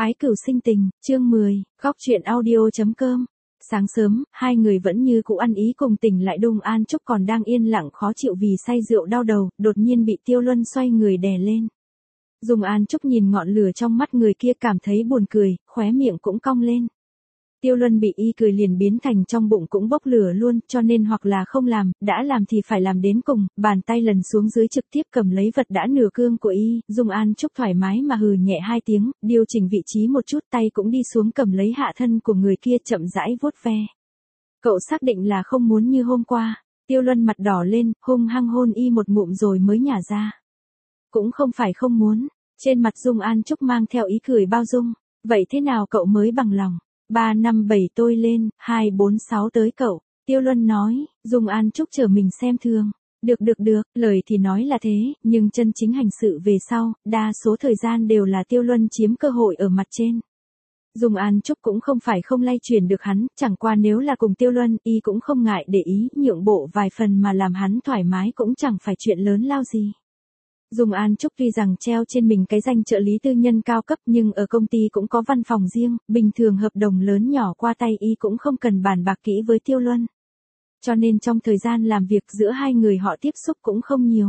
Ái cửu sinh tình, chương 10, góc truyện audio.com. Sáng sớm, hai người vẫn như cũ ăn ý cùng tỉnh lại. Dung An Trúc còn đang yên lặng khó chịu vì say rượu đau đầu, đột nhiên bị Tiêu Luân xoay người đè lên. Dung An Trúc nhìn ngọn lửa trong mắt người kia cảm thấy buồn cười, khóe miệng cũng cong lên. Tiêu Luân bị y cười liền biến thành trong bụng cũng bốc lửa luôn, cho nên hoặc là không làm, đã làm thì phải làm đến cùng. Bàn tay lần xuống dưới trực tiếp cầm lấy vật đã nửa cương của y. Dung An Trúc thoải mái mà hừ nhẹ hai tiếng, điều chỉnh vị trí một chút, tay cũng đi xuống cầm lấy hạ thân của người kia chậm rãi vuốt ve. Cậu xác định là không muốn như hôm qua. Tiêu Luân mặt đỏ lên, hung hăng hôn y một ngụm rồi mới nhả ra. Cũng không phải không muốn. Trên mặt Dung An Trúc mang theo ý cười bao dung. Vậy thế nào cậu mới bằng lòng? 3, 5, 7 tôi lên, 2, 4, 6 tới cậu. Tiêu Luân nói. Dung An Trúc chờ mình xem thường. Được, lời thì nói là thế, nhưng chân chính hành sự về sau, đa số thời gian đều là Tiêu Luân chiếm cơ hội ở mặt trên. Dung An Trúc cũng không phải không lay chuyển được hắn, chẳng qua nếu là cùng Tiêu Luân, y cũng không ngại để ý, nhượng bộ vài phần mà làm hắn thoải mái cũng chẳng phải chuyện lớn lao gì. Dung An Trúc tuy rằng treo trên mình cái danh trợ lý tư nhân cao cấp nhưng ở công ty cũng có văn phòng riêng, bình thường hợp đồng lớn nhỏ qua tay y cũng không cần bàn bạc kỹ với Tiêu Luân. Cho nên trong thời gian làm việc giữa hai người họ tiếp xúc cũng không nhiều.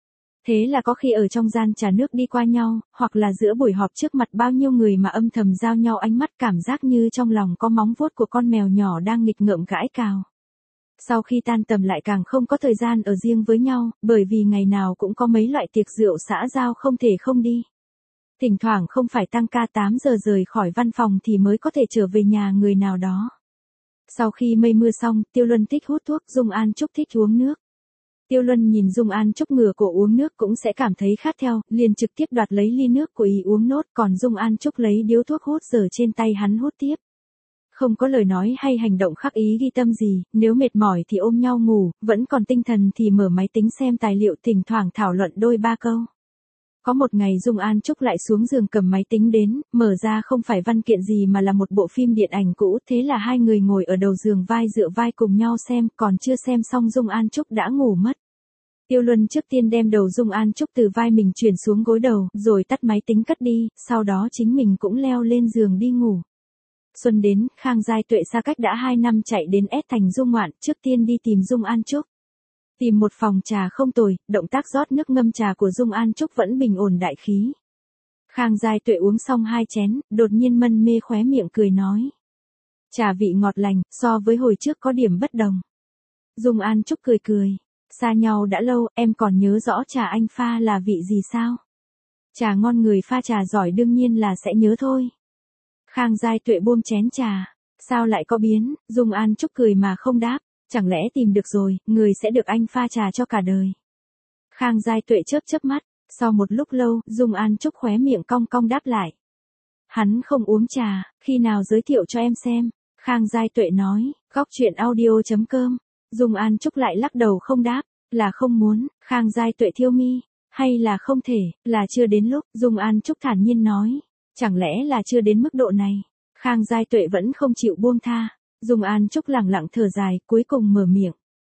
Thế là có khi ở trong gian trà nước đi qua nhau, hoặc là giữa buổi họp trước mặt bao nhiêu người mà âm thầm giao nhau ánh mắt cảm giác như trong lòng có móng vuốt của con mèo nhỏ đang nghịch ngợm gãi cào. Sau khi tan tầm lại càng không có thời gian ở riêng với nhau, bởi vì ngày nào cũng có mấy loại tiệc rượu xã giao không thể không đi. Thỉnh thoảng không phải tăng ca 8 giờ rời khỏi văn phòng thì mới có thể trở về nhà người nào đó. Sau khi mây mưa xong, Tiêu Luân thích hút thuốc, Dung An Trúc thích uống nước. Tiêu Luân nhìn Dung An Trúc ngửa cổ uống nước cũng sẽ cảm thấy khát theo, liền trực tiếp đoạt lấy ly nước của y uống nốt, còn Dung An Trúc lấy điếu thuốc hút giờ trên tay hắn hút tiếp. Không có lời nói hay hành động khắc ý ghi tâm gì, nếu mệt mỏi thì ôm nhau ngủ, vẫn còn tinh thần thì mở máy tính xem tài liệu, thỉnh thoảng thảo luận đôi ba câu. Có một ngày Dung An Trúc lại xuống giường cầm máy tính đến, mở ra không phải văn kiện gì mà là một bộ phim điện ảnh cũ, thế là hai người ngồi ở đầu giường vai dựa vai cùng nhau xem, còn chưa xem xong Dung An Trúc đã ngủ mất. Tiêu Luân trước tiên đem đầu Dung An Trúc từ vai mình chuyển xuống gối đầu, rồi tắt máy tính cất đi, sau đó chính mình cũng leo lên giường đi ngủ. Xuân đến, Khang Giai Tuệ xa cách đã 2 năm chạy đến S thành Dung Ngoạn, trước tiên đi tìm Dung An Trúc. Tìm một phòng trà không tồi, động tác rót nước ngâm trà của Dung An Trúc vẫn bình ổn đại khí. Khang Giai Tuệ uống xong 2 chén, đột nhiên mân mê khóe miệng cười nói. Trà vị ngọt lành, so với hồi trước có điểm bất đồng. Dung An Trúc cười. Xa nhau đã lâu, em còn nhớ rõ trà anh pha là vị gì sao? Trà ngon người pha trà giỏi đương nhiên là sẽ nhớ thôi. Khang Giai Tuệ buông chén trà. Sao lại có biến? Dung An Trúc cười mà không đáp. Chẳng lẽ tìm được rồi, người sẽ được anh pha trà cho cả đời. Khang Giai Tuệ chớp mắt. Sau một lúc lâu, Dung An Trúc khóe miệng cong cong đáp lại. Hắn không uống trà, khi nào giới thiệu cho em xem. Khang Giai Tuệ nói, góc truyện audio.com. Dung An Trúc lại lắc đầu không đáp. Là không muốn. Khang Giai Tuệ thiêu mi. Hay là không thể, là chưa đến lúc. Dung An Trúc thản nhiên nói. Chẳng lẽ là chưa đến mức độ này? Khang Giai Tuệ vẫn không chịu buông tha. Dung An Trúc lẳng lặng thở dài, cuối cùng mở miệng.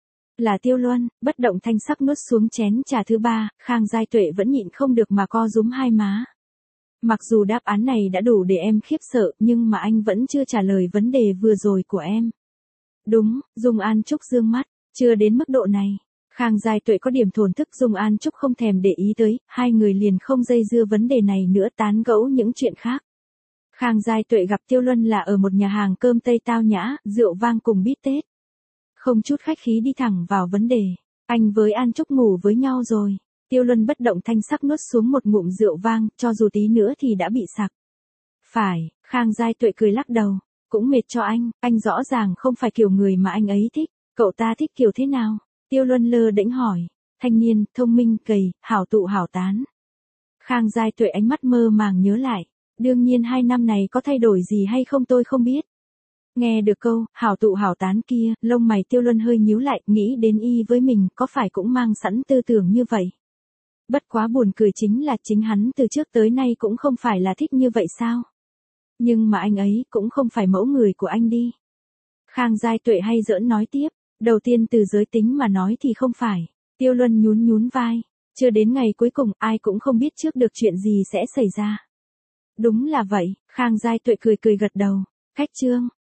Là Tiêu Luân, bất động thanh sắc nuốt xuống chén trà thứ 3, Khang Giai Tuệ vẫn nhịn không được mà co rúm hai má. Mặc dù đáp án này đã đủ để em khiếp sợ, nhưng mà anh vẫn chưa trả lời vấn đề vừa rồi của em. Đúng, Dung An Trúc dương mắt, chưa đến mức độ này. Khang Giai Tuệ có điểm thổn thức, Dung An Trúc không thèm để ý tới, hai người liền không dây dưa vấn đề này nữa, tán gẫu những chuyện khác. Khang Giai Tuệ gặp Tiêu Luân là ở một nhà hàng cơm Tây tao nhã, rượu vang cùng bít tết. Không chút khách khí đi thẳng vào vấn đề. Anh với An Trúc ngủ với nhau rồi. Tiêu Luân bất động thanh sắc nuốt xuống một ngụm rượu vang, cho dù tí nữa thì đã bị sặc. Phải, Khang Giai Tuệ cười lắc đầu. Cũng mệt cho anh rõ ràng không phải kiểu người mà anh ấy thích. Cậu ta thích kiểu thế nào? Tiêu Luân lơ đễnh hỏi. Thanh niên, thông minh, cầy, hảo tụ hảo tán. Khang Giai Tuệ ánh mắt mơ màng nhớ lại. Đương nhiên 2 năm này có thay đổi gì hay không tôi không biết. Nghe được câu, hảo tụ hảo tán kia, lông mày Tiêu Luân hơi nhíu lại, nghĩ đến y với mình có phải cũng mang sẵn tư tưởng như vậy. Bất quá buồn cười chính là chính hắn từ trước tới nay cũng không phải là thích như vậy sao. Nhưng mà anh ấy cũng không phải mẫu người của anh đi. Khang Giai Tuệ hay giỡn nói tiếp, đầu tiên từ giới tính mà nói thì không phải. Tiêu Luân nhún vai, chưa đến ngày cuối cùng ai cũng không biết trước được chuyện gì sẽ xảy ra. Đúng là vậy, Khang Giai Tuệ cười cười gật đầu. Khách Trương,